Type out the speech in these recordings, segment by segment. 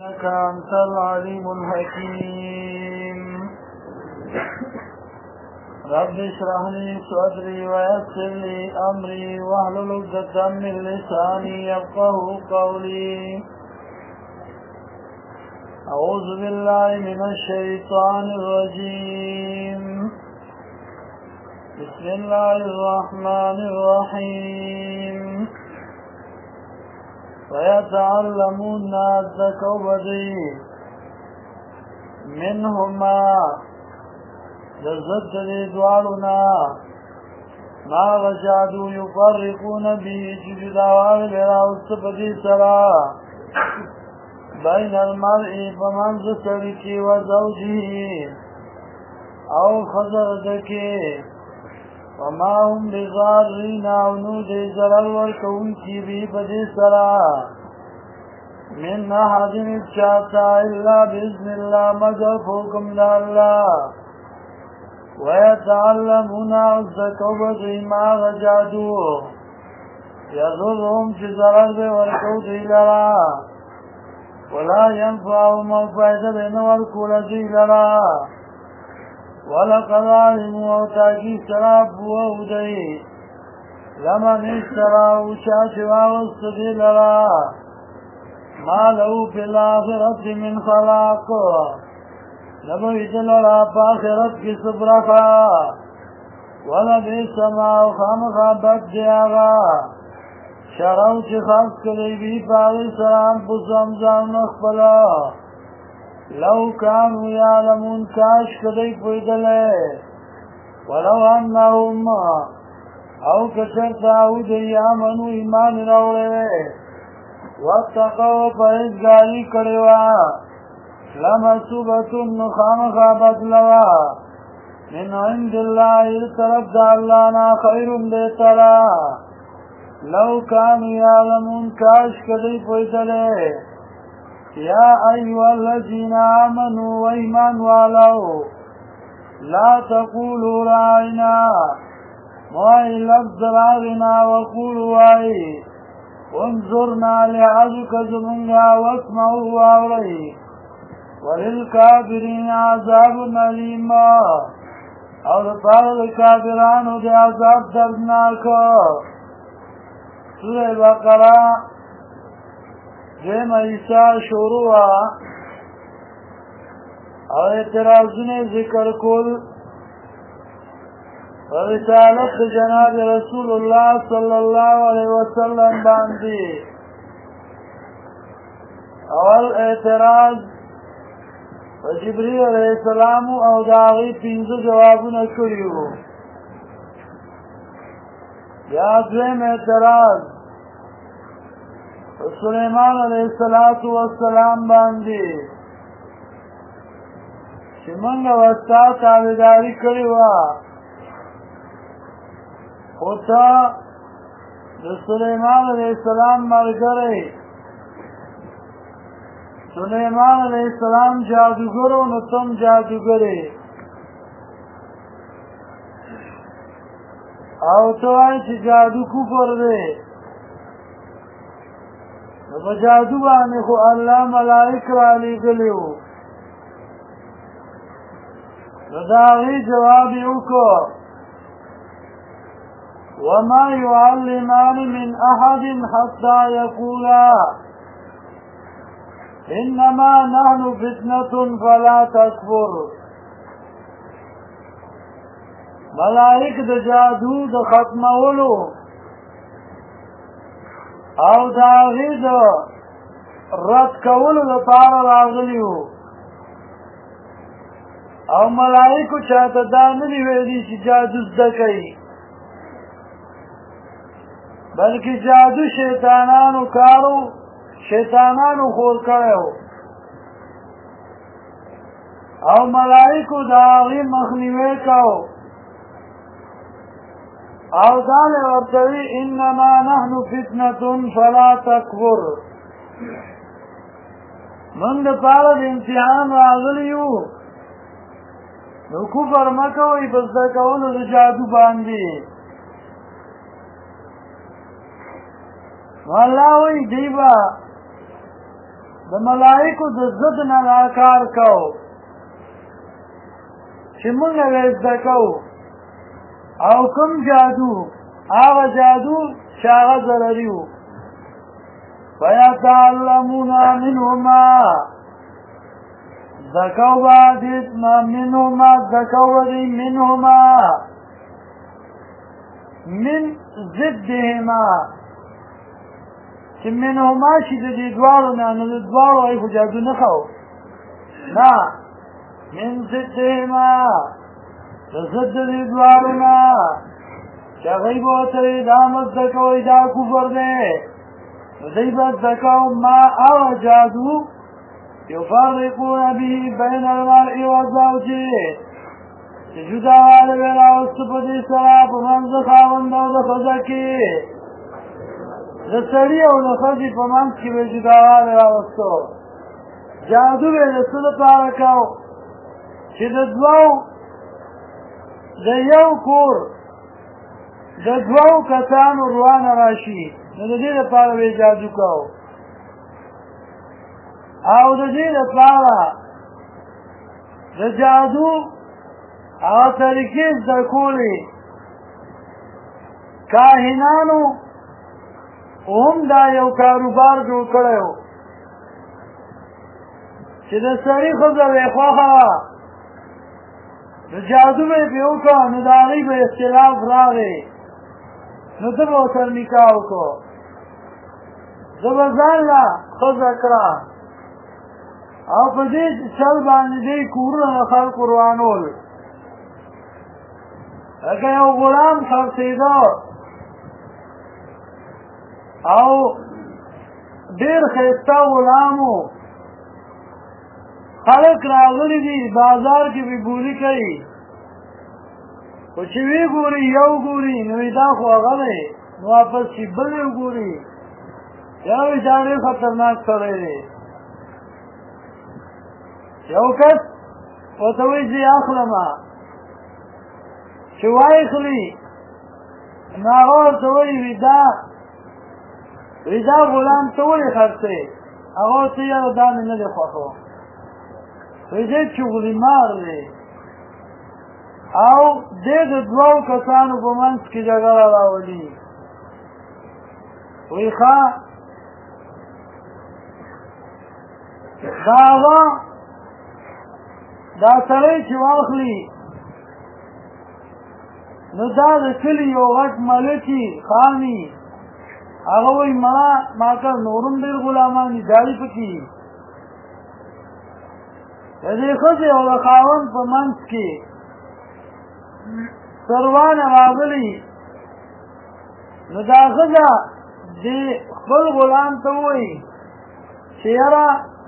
إنك أنت العليم الحكيم. رب اشرح لي صدري ويسر لي أمري واحلل عقدة من لساني يفقهوا قولي. أعوذ بالله من الشيطان الرجيم. بسم الله الرحمن الرحيم. ويتعلمون التكوبدي منهما لزد لدوالنا ما غشادوا يفرقون به جدوال براوستبدي سرا بين المرء فمن ذكرك وزوجه أو خزردك وما هم بضارين عنود زرر والكون كيبي بدي سرا من أحد الشاتا إلا بإذن الله مجفوكم لله. ويتعلمون الزكوة ما غجادوا يضرهم في زرر والكون للا ولا ينفعهم الفائدة بين والكولة للا. ولقد علموا وتاكي سراب وودي لمن اشتراه شاشوا والصدي لرا ما له في الآخرة من خلاق نبويت لرا فآخرت في صبرخا ولبئس ما خامخا بدياغا شروت خاص كليبي فاغي سرام بسامزان نخبلا لو كانوا يعلمون كاش كدي فيدلے ولو انهم او كشرت او دي آمنوا ایمان روڑے واتقوا فإذگاری کروا لمصوبة خامخا بدلوا من عند الله طرف دا اللہ نا خیر بہترا لو كانوا يعلمون كاش كدي فيدلے. يا أيها الذين آمنوا وإيمان والو لا تقولوا راعنا وإن لفظ راغنا وقولوا واي انظرنا لعزك زمنها واسمعوا واوري وللكافرين عذاب أليم اور پار الكافران دي عذاب دردناک. سورة بقرة جیم عیسیٰ شروع اور اعتراضنے ذکر کل رسالت جناب رسول اللہ صلی اللہ علیہ وسلم باندی اور اعتراض جبریل علیہ السلام او داغی پینزو جوابون کریو. یا دویم اعتراض سلیمان علیہ السلام باندی چی منگا وستا تابداری کریوا خودتا سلیمان علیہ السلام مرگره. سلیمان علیہ السلام جادوگرو نتم جادوگره او تو آئی چی جادو کفر دے بجادو بانے خو اللہ ملائک را لگلیو. رداغی جوابیو کو وما يعلمان من احد حتى يقولا انما نحن فتنة فلا تكفر. ملائک د جادو د ختمولو او داغی دا رد کولو دا پارا راغلیو او ملائکو چاہتا دا ندی ویدی چی جادو زدکی بلکہ جادو شیطانانو کارو شیطانانو خور کرو او ملائکو داغی مخنیوے کاو او دال ورطوی انما نحن فتنة فلا تکفر. من دا پارد امتحان راغلیو نو کفر مکوی بس دا کولو دا جادو باندی. والله وی دیبا د ملائکو د ضد نه کار کوو چې موږ یې زده کوو او کوم جادو هغه جادو چې هغه ضرري وو فیتعلمون منهما زکو بعدت منهما زکو دی منهما من ضدهما چې منهما چې د دې دواړو نه نو د دواړو ای خو جادو نه خو نه من ضدهما د ضد دې دواړو نه چې هغوی به ورته دا مه زده کوئ دا کفر دی نو دوی به زده کوو ما هغه جادو یفرقون به بین المرء والزوج چې جداوالی به راوسته په دې سره په منځ د خاوند او د ښځه کې د سړي او د ښځې په منځ کې به جداوالی راوستو جادو به د څه لپاره کوو چې د دوو د یو کور د دوو کسانو روانه راشي نو د دې لپاره به جادو کوو او د دې لپاره د جادو هغه طریقې زده کولې کاهنانو هم دا یو کاروبار جوړ کړی و چې د سړي ښځه به یې خوښه وه نو جادو به یې پرې وکړه نو د هغوی به اختلاف راغی نو ده به ورسره نکاح وکړو ده به ځان له ښځه کړه او په دې چل باندې دې کورونه د خلکو روانول لکه یو غلام خرڅېده او ډېر ښایسته غلام و خلک راغلي دي بازار کې به بولي کوي خو چې وی ګوري یو ګوري نو دا خو هغه دی نو واپس چې بل یو ګوري یا وی دا ډېر خطرناک سړی دی یو کس ورته وایي زه یې اخلمه چې واخلي نو هغه ورته وایي وی دا غلام ته ولې خرڅې هغه ورته یاره دا مې نه دی خوښو وی دی چغلي مار دی او دې د دوو کسانو په منځ کې جګړه راولي وی ښه دا هغه دا سړی چې واخلي نو دا د کلي یو غټ ملکي خاني هغه وایي ما کار نورم ډېر غلامان دي داړي پکې د دې ښځې او د خاوند په منځ کې سروانه راغلي نو دا ښځه دې خپل غلام ته وایي چې یاره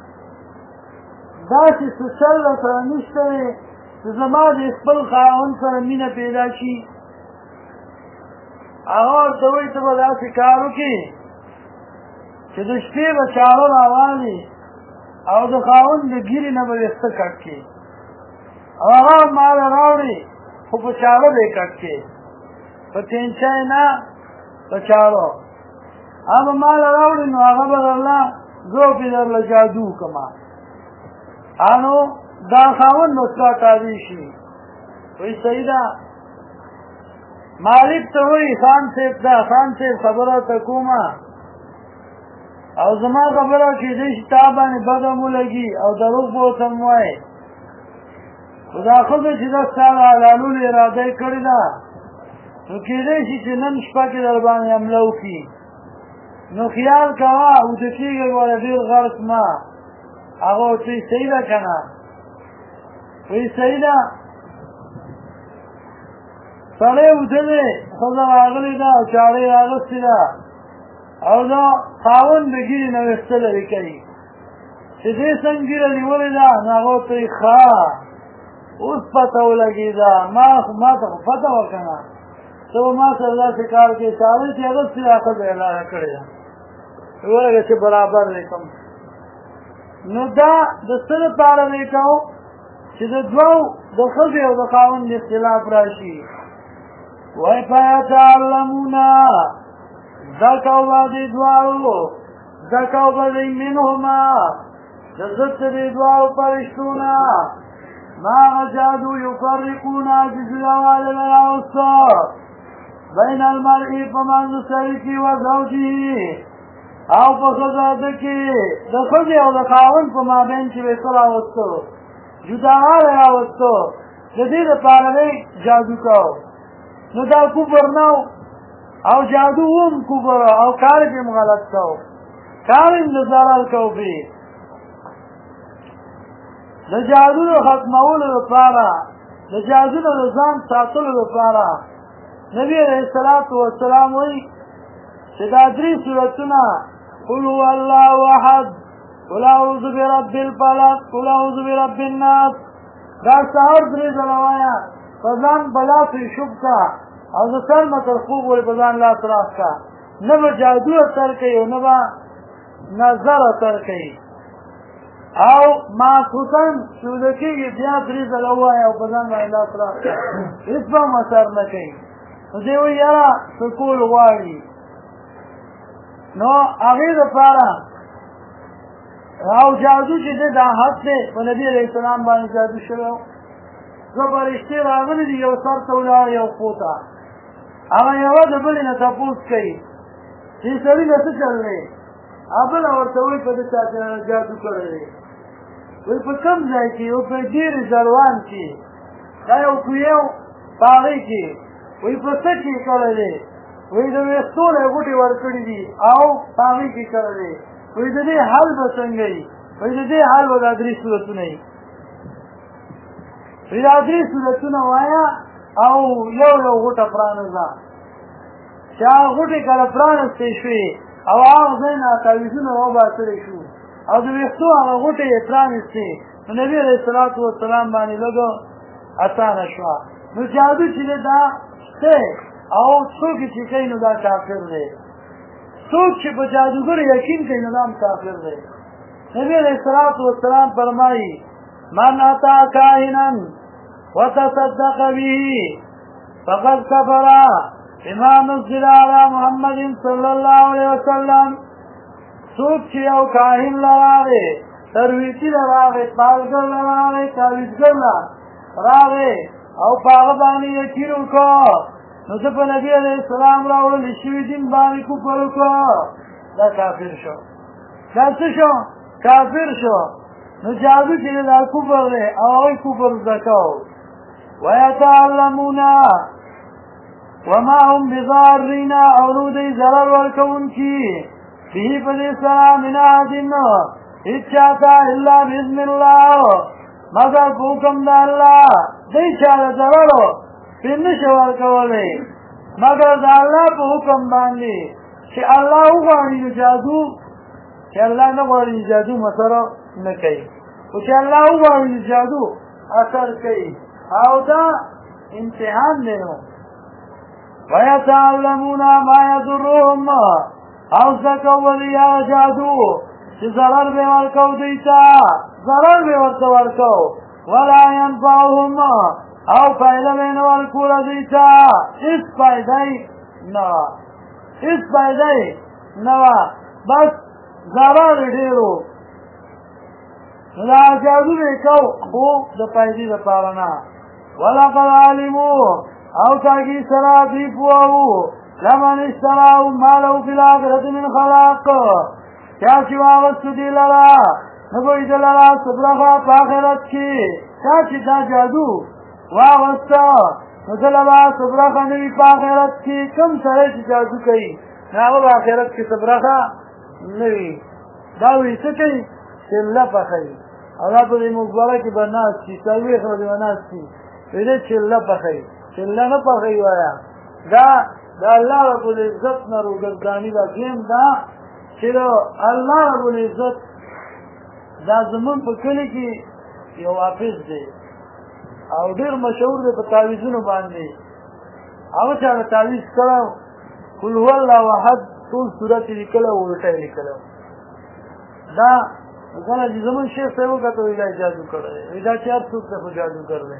داسې څه چل راسره نشته دی چې زما د خپل خاوند سره مینه پیدا شي هغه ورته وایي ته به داسې کار وکړې چې د شپې به چاړه راوالې او د خاوند د ګیرې نه به ویښته کټ کړې او هغه ماله راوړې خو په چاړه به یې کټ کړې په تینچای نه په چاړو هغه به ماله راوړې نو هغه به درله زه پرې درله جادو وکړمه انو دا خاوند نو ستا تابع شي وایي صحیح ده مالک ته وایي خان صاحب خبره ته کومه او زما خبره کېدی شي تا باندې بده مو لګي او دروغ به ورته م وایې خو دا ښځه چې ده ستا د حلالولو اراده یې کړې ده نو کېدی شي چې نن شپه کې در باندې حمله وکړي نو خیال کوه اوده کېږه ګوره ډېر غرق مه هغه ورته وایي صحیح ده که نه وایي صحیح ده سړی اوده دی ښځه راغلې ده او چاړه یې راغستې ده او دا خاوند د ګیرې نه ویښته لرې کوي چې دې څنګه ګیره نیولې ده نو هغه ورته وایي ښه اوس پته ولګېده ما ته خو پته وه که نه ته به ما سره داسې کار کوې چاړه چې اغستې ده ښځه یې لاره کړې ده ولګه چې برابر دی کوم نو دا د څه لپاره دی کوو چې د دوو د ښځې او د خاوند اختلاف راشي وایي فیتعلمون زکو به دې دواړو زکو به دې منهما ضد دې دوه فرشتونه ما جادو يفرقون جزاوال الأوسط بين المرء فمن سريكي وزوجه او فخذاتكي دخذي او دخاون فما بينك بيصلا وستو جداوال الأوسط جديد طالبي جادو كو ندا كبر نو او جادو هم كبر او كارب مغلط كو كارب نزالال كو بي د جادو د ختمولو لپاره د جادو د ځان ساتلو لپاره نبی علیہ الصلوۃ والسلام وایي چې دا درې سورتونه قل هو الله احد قل اعوذ برب الفلق قل اعوذ برب الناس دا سهار درې ځله وایه په ځان بلا پرې شوب کا او د سر نه تر خوب ورې په ځان لاس راس کا نه به جادو اثر کوي او نه به نظر اثر کوي او ما خصوصاً شودکیږي بیا درې ځله ووایه او په ځان باندې لاس راکړه هېڅ به هم اثر نه کوي نو دی وایي یاره سکول غواړي نو هغې دپاره او جادو چې دی دا حق دی په نبي علیه السلام باندې جادو شوی و دوه فرشتې راغلي دي یو سر ته ولاړ یو خو ته هغه یوه د بلې نه تپوس کوي چې سړي نه څه چل دی بله ورته وایي په ده چا جادو کړی دی وی په کم ځای کې او په ډېرې زروان کې دا یو کویو په هغې کې وی په څه کې کړی دی وی د ویښتو نه یې غوټې ورکړي دي او په هغې کې کړی دی وی د دې حل به څنګه وي وی د دې حل به دا درې صورتونه وي وی دا درې صورتونه وایه او یو یو غوټه پرانځه چې هغه غوټې کله پرانستې شوې او هغه ځای نه تعویذونه وباسلی شو او د ویښتو هغه غوټې یې پرانستې نو نبي علیه الصلاة والسلام باندې لږه اسانه شوه نو جادو چې دی دا شته او څوک چې کوي نو دا کافر دی څوک چې په جادوګر یقین کوي نو دا هم کافر دی نبي علیه الصلاة والسلام فرمایي من اتی کاهنا وتصدق به فقد كفر بما نزل على محمد صلی الله علیه وسلم څوک چې یو کاهن لراغې ترویچي لراغې پالګر لراغې تعویذګر راغې او په هغه باندې یقین وکړه نو زه په نبي علیه السلام راوړل شوي دین باندې کفر وکړه دا کافر شو دا څه شو کافر شو نو جادو چې دا کفر دی او هغوی کفر زده کوو ویتعلمون وما هم بضارین او نو دی ضرر ورکوونکي به په دې سره من احد هېڅ چاته الا باذن الله مگر په حکم د الله دی چاله ضرر پرې نشي ورکولی مگر د الله په حکم باندې چې الله وغواړي نو جادو چې الله نه غواړي جادو مسره نه کوي خو چې الله وغواړي جادو اثر کوي او دا امتحان دی نو ويتعلمون ما يضرهم او زکولی هغه جادو چې ضرر به ورکو دوی ته ضرر به ورته ورکو ولا ينفعهم او فایده به نه ورکوله دوی ته هېڅ فایده یې نه وه هېڅ فایده یې نه وه بس ضرر یې ډېر و نو دا جادو به یې کو خو د فایدې دپاره نه ولقد علموا او تاکی سرا دی پوهو لمن اشتراو مالو فی الاخرت من خلاق کیا چی واغستو دی لرا نگوی دی لرا صبرخوا پا آخرت کی کیا چی دا جادو واغستا نو دی لرا صبرخوا نوی پا آخرت کی کم سره چی جادو کئی ناغو با آخرت کی صبرخوا نوی داوی سکی چله پخی اولا پا دی مقبره کی بناس چی سلوی خردی بناس چی ویده چله پخی چله نه پخی وایا دا الله رب العزت نه روګردانی دا دیم دا چې الله رب العزت دا زمون په کلی کې یو حافظ دی او ډېر مشهور دی په تعویذونو باندې هغه چا تعویذ کړو قل هو الله احد ټول سورت لیکله او الټه لیکله دا کله چې زمون شیخ صاحب وکړو ویلا جادو کړی دا چې هر څوک ته جادو کړی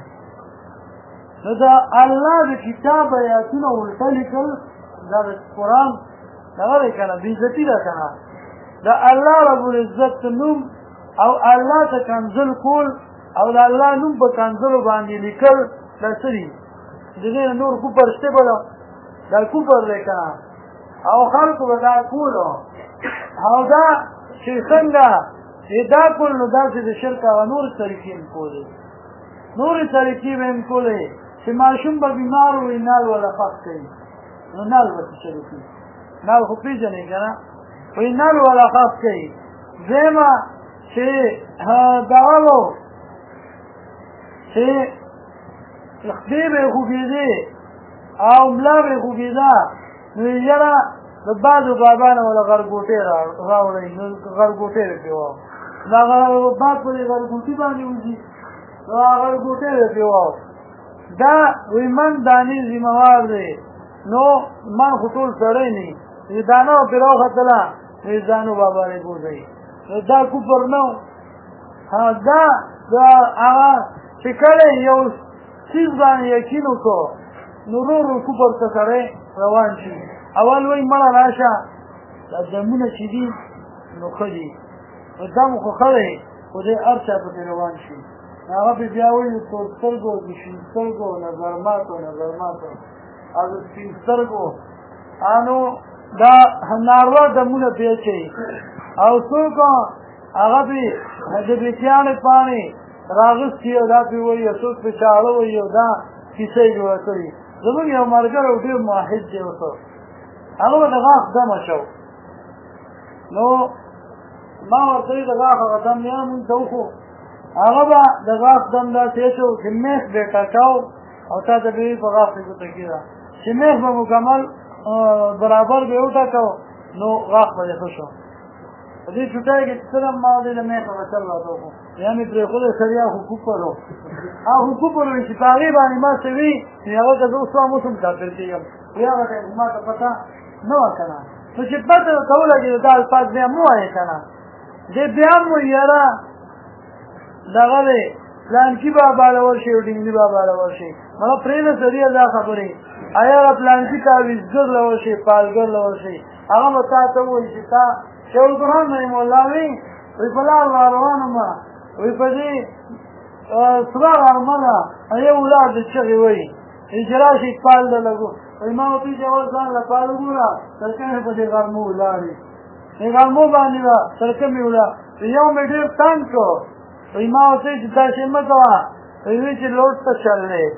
نو دا الله د کتاب آیاتونه الټه لیکل دا د قرآن دغه دی که نه بېعزتي ده که نه د الله رب العزت نوم او الله ته کنځل کول او د الله نوم په کنځلو باندې لیکل دا څه دي د دې نور کفر شته بله دا کفر دی که نه او خلکو به دا کولو او دا چې څنګه دا کول نو داسې د شرک هغه نورې طریقې هم کولې نورې طریقې به هم کولې چې ماشوم به بیمار وي نال ولا خښ کوي نو نال به څه چلو کوي نال خو پېژنې که نه وایي نال ولا خښ کوي دویمه چې دغه و چې خدې به یې خوږېدې او ملا به یې خوږېده نو یاره د بعضو بابا نه وله غرګوټې راوړئ نو غرګوټې به پرې واو د هغه باد په دې غرګوټي باندې وځي نو هغه غرګوټې به پرې واو دا وایي من دانې ذمهوار دی نو من خو ټول سړی نه وي دانه به پرې راوختله وایي ځانو بابا یې ګوزوي دا کفر نه دا هغه چې کله یو څیز باندې یقین وکړو نو ورو ورو کفر ته سړی روان شي اول وایي مړه راشه دا دمونه چې دي نو ښه دي نو دم خو ښه دی خو دی هر چا پکې روان شي هغه به بیا وایي تور سترګو د شین سترګو نظرماتو او د سپین سترګو نو دا ناروا دمونه پې اچوي او څوک هغه به د بیتیانې پاڼې راغستي او دا پې وایي څوک پې چاړه وایي او دا کیسه یې جوړه کړي زموږ یو ملګری او ډېر موحد دی ورته هغه به د غاښ دمه شو نو ما ورته وایي د غاښ هغه دم یاره مونږ ته وخو هغه به د غاښ دم داسې اچو چې میخ به یې ټکاو او تا ته به وي په غاښ کې ګوته کېده چې میخ به مکمل برابر به یې وټکاو نو غاښ به یې ښه شو په دې چوټۍ کې چې څرنګه ما دې د میخه به چل راته وکړو یا مې پرېښودی سړي هغه خو کفر و هغه خو کفر وي چې په هغې باندې ما څه وي نو هغه که زه اوس هم اوس هم کافر کېږم وایي هغه ټایم ما ته پته نه وه که نه نو چې پته ورته ولګېده دا الفاظ بیا مه وایې که نه دې بیا هم وایي یاره دغه دی پلانکي بابا له ورشئ او ډینګلي بابا له ورشئ مګر پرېږده سړیه دا خبرې هغه پلانکي تعویذګر له ورشئ پالګر له ورشئ هغه به تا ته ووایي چې تا شیخ القرآن رحمه الله وایي وایي په لار را روان ومه وایي په دې سره غرمه ده یو ولاد د چغې وایي چې راشئ پال ته لګو وایي ما ورته وایي چې اول ځان له پال وګوره ترکه مې په دې غرمو ولاړې دې غرمو باندې به ترکه مې ولاړ یو مې ډېر تنګ کړو وایي ما ورته وایي چې داسې مه کوه وایي چې لوټ ته چل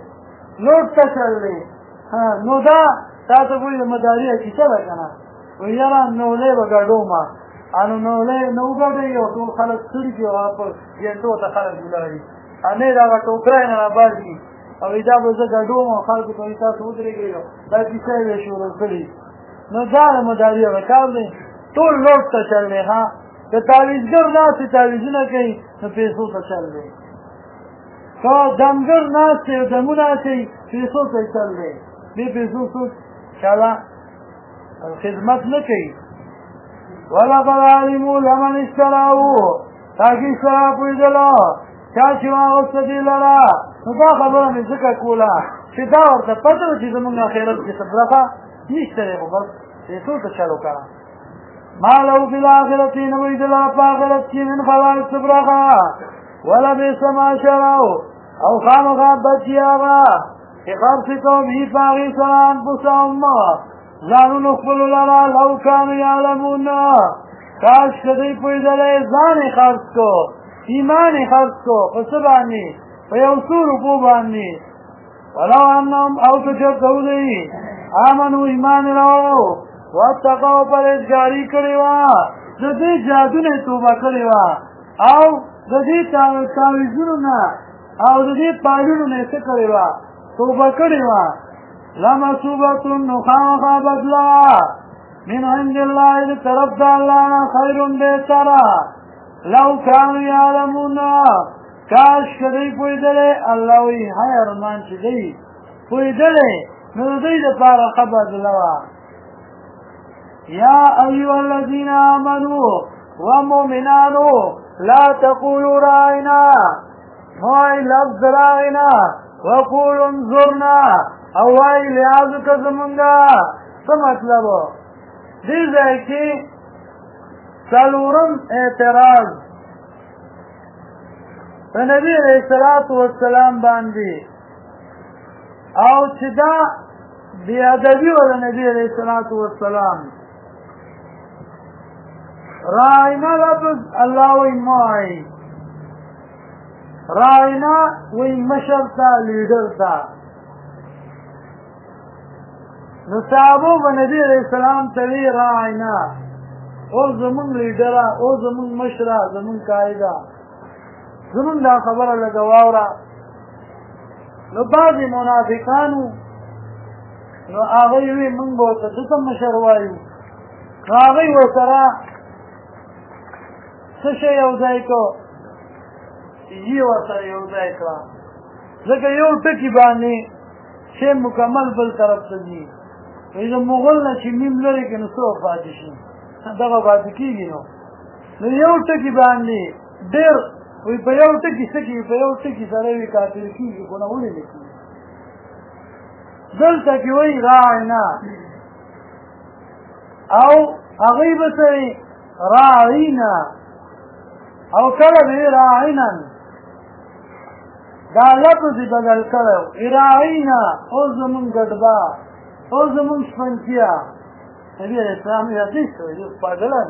دی نو دا تا ته وایي د مداري کیسه ده که نه وایي یاره نولۍ به ګډومه نو نولۍ نه وګډوي او ټول خلک ستړي کړي او په ګنټو ته خلک ولاړي نه د هغه ټوکری نه راباسي او وایي دا به زه ګډوم او خلکو ته وایي تاسو ودرېږئ دا کیسه یې شروع کړي نو دا د مداري هغه کار دی ټول لوټ ته چل دی که تعویذګر ناست دی تعویذونه کوي نو پیسو ته چل دی که دمګر ناست دی او دمونه اچوي پیسو ته چل دی دې پیسو څوک چاله خدمت نه کوي ولقد علموا لمن اشتراه تاکي سره پوهېدله چا چې واغسته دې لره نو دا خبره مې ځکه کوله چې دا ورته پته وه چې زمونږ آخرت کې څه برخه نشته دی خو بس پیسو ته چل وکړه ما له فی الآخرة نه وي د لره په آخرت کې من خلاق څه برخه ولبئس ما شروا او خامخا بد چې هغه چې خرڅ کوم هي په هغې سره انفسهم ځانونو خپلو لره لو کانو یعلمون کاش که دوی پوهېدلی ځان یې خرڅ کو ایمان یې خرڅ کو په څه باندې په یو څو روپو باندې ولو انهم او که چېرته ودوي آمنو ایمان یې راوړو واتقوا پرهیزګاري کړې وه د دې جادونه یې توبه کړې وه او د دې تعویذونو نه او د دې پالونو نه یې څه کړې وه توبه کړې وه لمثوبة نو خامخا بدله من عند الله د طرف د الله نه خیر بهتره لو کانو یعلمون کاش که دوی پوهېدلی الله وایي هی ارمان چې دوی پوهېدلی نو د دوی دپاره ښه بدله وه یا ایها الذین آمنوا ومؤمنانو لا تقولوا راعنا وایي لفظ راعنا وقولوا انظرنا او وایي لحاظو که زمونږه څه مطلب دې ځای کې څلورم اعتراض په نبي علیه الصلاة والسلام باندې او چې دا بې ادبي وه د نبي علیه الصلاة والسلام. راعنا لفظ الله وی مه وایئ، راعنا وی مشر ته لیډر ته. نو صحابو به نبي علیه السلام ته وی راعنا، او زمونږ لیډره، او زمونږ مشره، زمونږ قایده، زمونږ دا خبره لږه واوره. نو بعضې منافقانو نو هغوی وی موږ به ورته ده ته مشر وایو. نو هغوی ورسره څه شی یو ځای کړو؟ یې ورسره یو ځای کړه، ځکه یو ټکي باندې شی مکمل بل طرف ته ځي. وایي د مغل نه چې میم لرې کړي نو څه پاتې شي؟ دغه پاتې کېږي. نو یو ټکي باندې ډېر وایي په یو ټکي څه کېږي؟ په یو ټکي سره وي کافر کېږي، خو نه ولې نه کېږي؟ دلته کې وایي راعنا، او هغوی به څه وي؟ راعینا، او کله به وي راعنا. دا لفظ یې بدل کړی و، راعینا او زمونږ ګډبا، او زمونږ شپنتیا. نبي علیه السلام یې حدیث وایي پاګلان.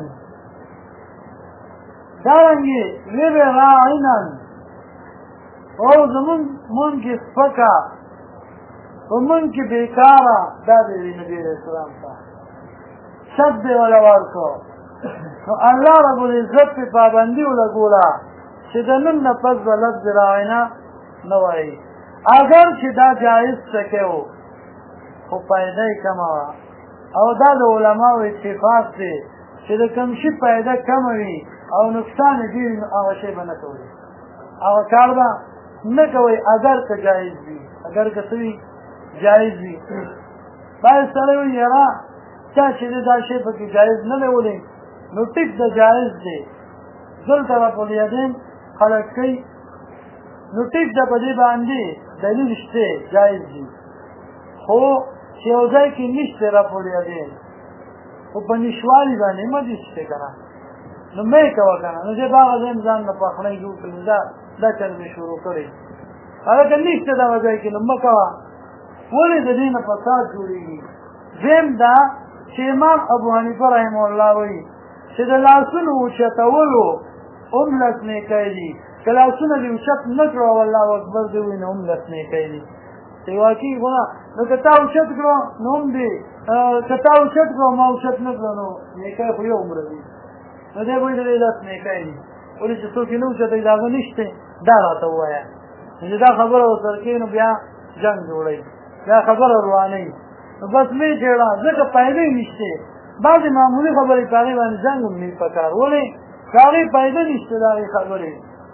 دارنګې وی به راعنا او زمونږ مونږ کې سپکه، په مونږ کې بېکاره. دا به وي نبي علیه السلام ته شک به یې وله ورکړو. نو الله رب العزت پې پابندي ولګوله چې د نن نه پس به لفظ راعنا نه وایي. اگر چې دا جایز ټکی و خو فایده یې کمه وه، او دا د علماو اتفاق دی چې د کوم شي فایده کمه وي او نقصان یې ډېر وي نو هغه شی به نه کوئ، هغه کار به نه کوئ اگر که جایز وي. اگر که څه وي؟ جایز وي. باید سړی وایي یاره چا چې دی دا شی پکې جایز نه دی ولې، نو ټیک د جایز دی. دلته رب الیدین خلک کوي، نو ټیک ده په دې باندې دلیل شته جایز دي، خو چې یو ځای کې نشته رب الیدین، خو په نشوالي باندې مه دې شته که نه، نو مه یې کوه که نه. نو زه به هغه ځایم ځان نه پخلی جوړ کړم، دا چل مې شروع کړی. هلکه نشته دغه ځای کې نو مه کوه، ولې د دې نه فساد جوړېږي. دویم دا چې امام ابو حنیفه رحمه الله وایي چې د لاسونو اوچتولو هم لس نیکی دي، که لاسونه دې اوچت نه کړو او الله اکبر دې ووایي نو هم لس نیکی دي. چې واقعي خو نه، نو که تا اوچت کړو نو هم دې، که تا اوچت کړو ما اوچت نه کړو نو نیکی خو یو عمره دي. نو دی به وایي د دې لس نیکی دي، ولې چې څوک یې نه اوچتوي د هغه نشته، دا راته ووایه. چې دا خبره ورسره کوي نو بیا جنګ جوړوي، بیا خبره روانوي. نو بس مې جوړه ځکه فایده یې نشته. بعضې معمولي خبرې په هغې باندې جنګ هم نه پکار، ولې که هغې فایده نشته د هغې خبرې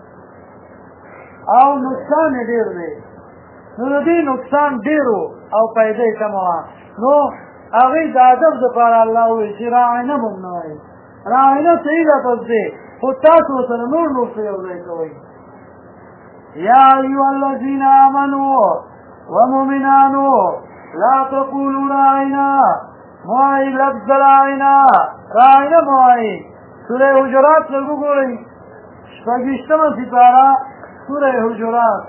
او نقصان یې ډېر دی. نو د دې نقصان ډېر و او فایده یې کمه وه. نو هغې د ادب دپاره الله ووایي چې راعنا به هم نه وایي. راعنا صحیح لفظ دی، خو تاسو ورسره نور څه یو ځای کوئ. یا ایها الذین آمنوا ومؤمنانو لا تقولوا راعنا، موایي لفظ راعنا، راعنا موایي. سوره حجرات لږ وګورئ، شپږویشتمه سپاره سوره حجرات.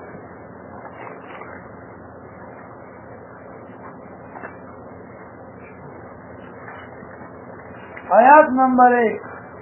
آیات نمبر 1.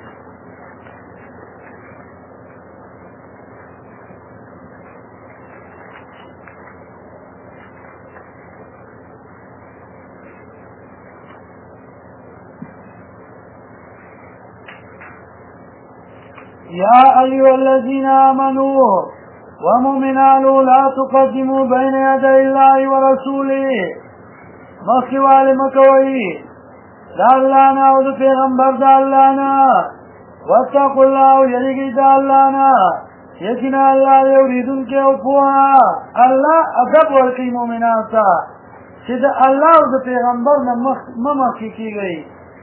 يا أيها الذين آمنوا ومؤمنانو لا تقدموا بين يدي الله ورسوله، مخوال مکوئی دا اللہ نا او دا پیغمبر دا اللہ نا، واتقوا اللہ یریگی دا اللہ نا، یقینا اللہ یوریدن کے اوپوها. اللہ ادب ورکی مومنان تا چی دا اللہ او دا پیغمبر نا ممخی کی گئی.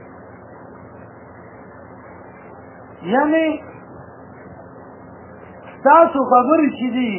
یعنی تاسو خبری چی دی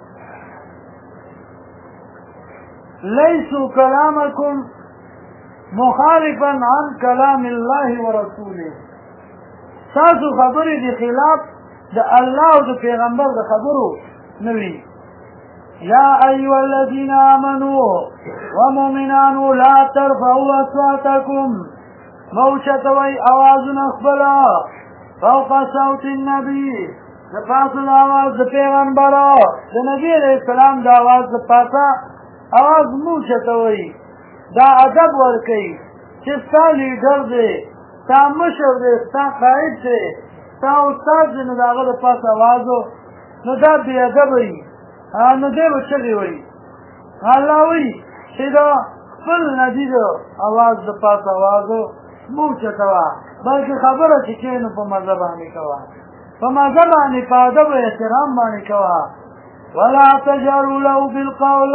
لیسو کلامکم مخالفا عن کلام اللہ و رسوله، تاسو خبری دی خلاف د الله او د پیغمبر د خبرو نه وي. یا ایها الذین آمنوا ومؤمنانو لا ترفعوا اصواتکم موچتوی اوازونه خپله فوق صوت النبي د پاسه د اواز د پیغمبر د نبي علیه السلام د اواز د پاسه اواز موچتوی. دا ادب ورکوي چې ستا لیډر دی، ستا مشر دی، ستا قائد دی، ستا استاد دی، نو د هغه د پاسه اواز نو دا بې ادبه وي، نو دی به چغې وایي. الله وایي چې د خپل نبي د اواز د پاسه اواز مه اوچتوه، بلکې خبره چې کوې نو په مزه باندې کوه، په مزه باندې په ادب او احترام باندې کوه. ولا تجهروا له بالقول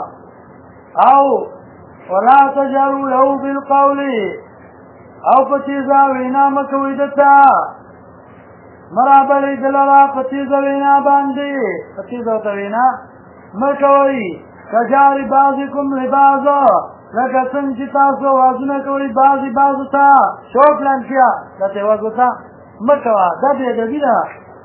ولا تجهروا له بالقول او په تیزه وینا مه کوئ دته، مه رابلئ ده لره په تیزه وینا باندې، په تیزه ورته وینا مه کوئ. کجهر بعضکم لبعض لکه څنګه چې تاسو وازونه کوئ بعضې بعضو ته، شوق لنډتیا داسې وازو ته مه کوه، دا بېادبي ده.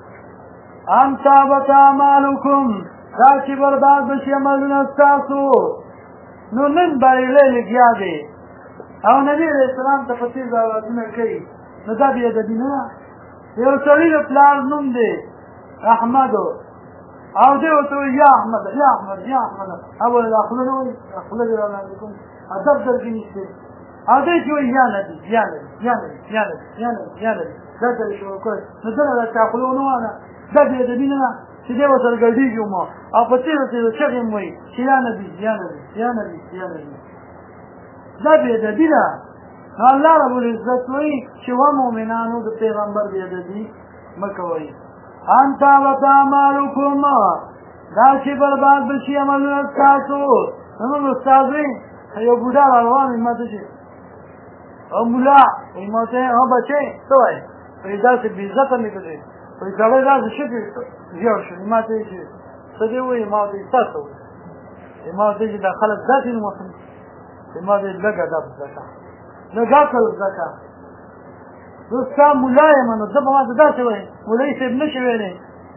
ان تابت اعمالکم دا چې برباد بشي عملونه ستاسو، نو نن بریلی لګیا دی او نبي علیه السلام ته په تیزه اوازونه کوي، نو دا بېادبي نه ده. یو سړي د پلار نوم دی احمدو او دی ورته وایي یا احمد یا احمد یا احمد، او دا خوله نه وایي، خوله دې رالاندې کوم ادب درکې نشته، او دی چې وایي یا نبي یا نبي یا نبي یا نبي یا نبي یا نبي، دا ته یې شروع کړی، نو دله د چا خوله ونه وانه، دا بېادبي نه ده چې دی ورسره ګډېږي ما او په تیزه تیزه چغې م وایي چې یا نبي یا نبي یا نبي یا نبي، دا بېادبي ده. نو الله رب العزت وایي چې ومؤمنانو د پیغمبر بېادبي مه کوئ. ان تابت اعمالکم دا چې برباد بشي عملونه ستاسو. زموږ استاد وایي یو بوډا را روان وي ما ته چې او ملا وایي ما ته ها بچی څه وایې؟ وایي داسې بې عزته مې کړې، وایي سړی داسې شکې زیړ شو، ما ته یې چې څه دې وایي؟ ما ورته تا څه وایي؟ ما ورته چې دا خلک داسې نه وخت ما ته لږ ادب زده کړه، لږ عقل زده کړه. زه ستا ملا یم نو ته به ما ته داسې وایې مولوي صاحب نه شي ویلی،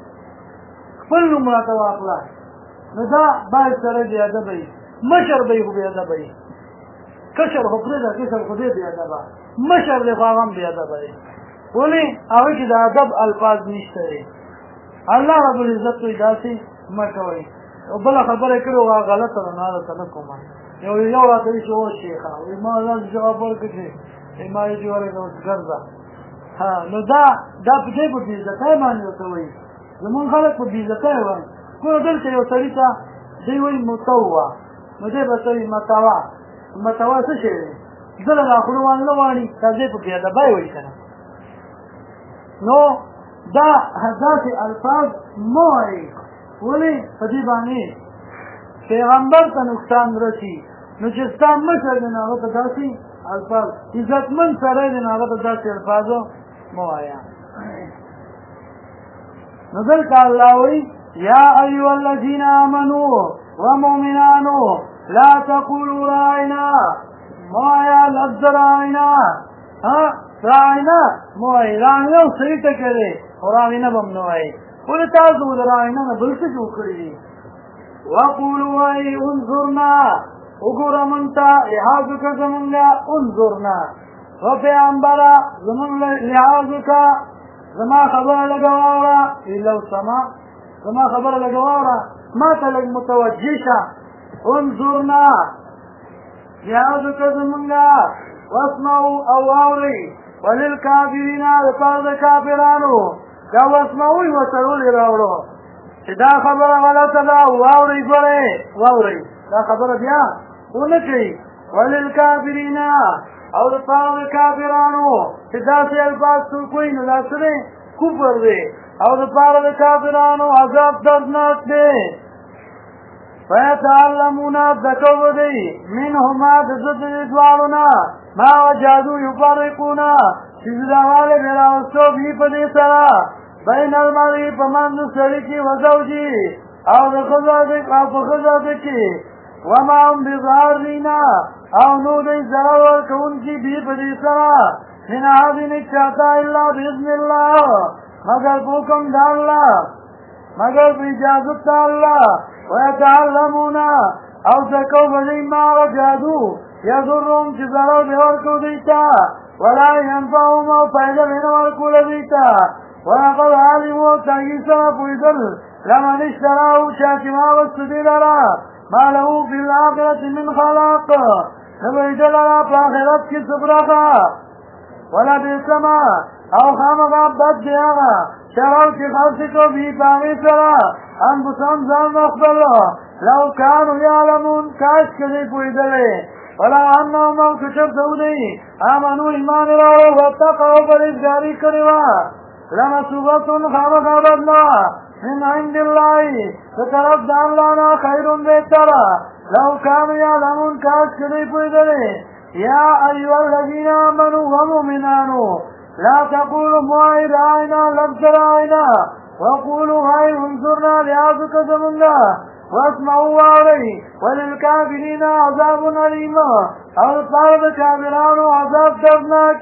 خپل نوم راته واخله. نو دا باید سړی بې ادبه وي، مشر به یې خو بې ادبه وي، کشر خو پرېږده، کشر خو دی بې ادبه، مشر دی خو هغه هم بې ادبه دی. ولې هغه کې د ادب الفاظ نشته دی. الله رب العزت وایي داسې مه کوئ. او بله خبره یې کړې وه هغه غلطه ده، نو هغه ته نه کومه. یو راته وایي چې او شیخه وایي ما داسې جواب ورکړ چې ما یې چې ورکړه اوس ګرځه. نو دا په دې په بېعزتۍ باندې ورته وایي، زمونږ خلک په بېعزتۍ وایي. ګوره دلته یو سړي ته دی وایي متوه، نو دی به ته وایي متوه. متوه څه شی دی؟ زه له راخلو باندې نه غواړي، دا دی په بېادبۍ وایي که نه. نو دا داسې الفاظ مه وایي. ولې په دې باندې پیغمبر ته نقصان رسي. نو چې ستا مشر دی نو هغه ته داسې الفاظ، عزتمند سړی دی نو هغه ته داسې الفاظو مه وایه. نو دلته الله وایي یا ایها الذین آمنوا ومؤمنانو لا تقولوا راعنا، مه وایه لفظ راعنا، راعنا مه وایي. راعنا یو سړي ته کوې او راعنا به هم نه وایي. ولې تاسو د راعنا نه بل څه جوړ کړي دي. وقولوا وایي انظرنا، وګوره مونږ ته لحاظ وکړه زمونږ، انظرنا و پیغمبره زمونږ لحاظ وکړه، زما خبره لږه واوره، لو سما زما خبره لږه واوره، ما ته لږ متوجه شه. انظرنا لحاظ وکړه زمونږ، واسمعوا او واورئ، وللکافرین دپاره د کافرانو. دا واسمعوا یې ورسره ولې راوړو چې دا خبره غلطه ده، واورئ ګورئ واورئ، دا خبره بیا ونه کړئ. وللکافرین او دپاره د کافرانو چې داسې الفاظ څوک وایي نو دا څه دی؟ کفر دی. او دپاره د کافرانو عذاب دردناک دی. فیتعلمون زده کوو دی منهما د ضد د دواړو نه ما وجادو یفرقون چې جداوالی مې راوستو بي په دې سره بین المرء په منځ د سړي کې وزوجي او د په ښځه کې وما هم بظاهرین او نو دی ضرر ورکوونکي بي په دې سره من احد چاته الا باذن الله مگر حکم دا اللہ مگر بإجازت دا اللہ ويتعلمون او زکو بدی ماغ جادو یضرهم چی ضرر بیورکو دیتا ولا ينفعهم او فائدہ بینورکو لدیتا ولقد علموا تحقیصا پویدل لمن اشتراو چاچی ماغست دیلرا ما له فی الآخرت من خلاق نبیدل را پاخرت کی سبرخا ولا بیسما او خامقا بد دیاغا شراو چی خلصی کو بی پاغی سرا انبسان زان مخبر لو كانوا يعلمون كاش كذي پویدلے ولا انهم او کچب دودی آمنوا ایمان راو واتقوا پرهیزگاری کروا لمثوبة خامقا بدلا من عند الله فطرف دان لانا خير بهترا لو كانوا يعلمون كاش كذي پویدلے يا أيها الذين آمنوا ومؤمنان لا تقولوا معي رأينا لبس رأينا وقولوا هاي انظرنا لعازك زمنا واسمعوا عليه وللكافرين عذاب أليم او طالب كافران عذاب دردناك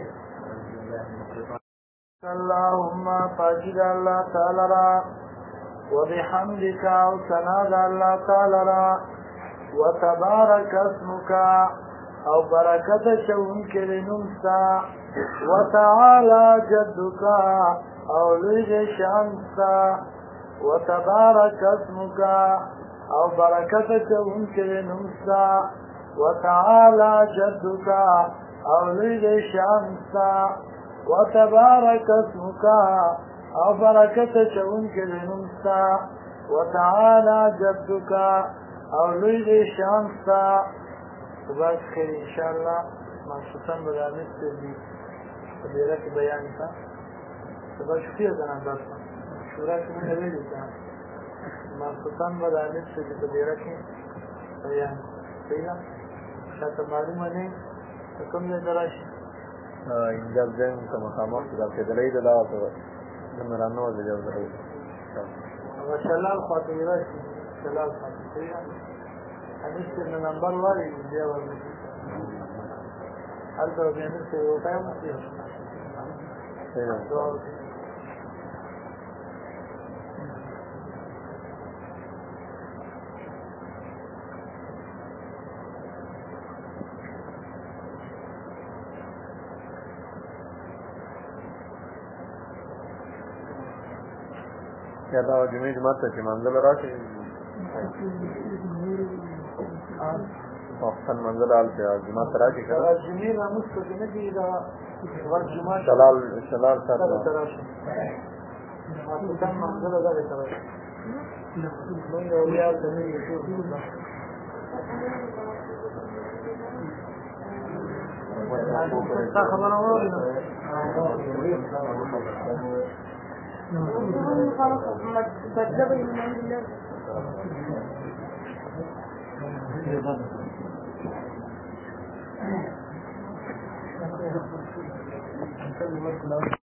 اللهم فاجد الله تعالى وبحمدك او سناد الله تعالى وتبارك اسمك او برکت شونک لنمسا وتعالى جدك او لغ شانسا وتبارك اسمك او برکت شونک لنمسا وتعالى جدك او لغ شانسا وتبارك اسمك او برکت شونک لنمسا وتعالى جدك او لغ شانسا صبح خیر انشاءاللہ مخصوصاً بدانت سے بھی قبیرہ کی بیان تھا صبح شکریہ جناب دارتا شورا کی میں نوے لیتا مخصوصاً بدانت سے بھی قبیرہ کی بیان صحیح نا شاید معلوم ہے تو کم دے دراشی انجاب جائیں کا مقامات کی دلتے دلائی دلاؤ تو نمرانو دے جاؤ دلائی شلال خاطر راشی شلال خاطر صحیح نا حدیث کے نمبر والی دیا والی حل تو بیانر سے ہوتا ہے مجھے کیا تھا جمعی جماعت تھا کہ منزل راشی وقتاً منزل آل پہ جماعت تراشی کرا جمعی راموس کو جنگی دا جماعت شلال ساتھ تراشی وقتاً منزل دا تراشی من اولیاء زمین یشور خبر آوری نا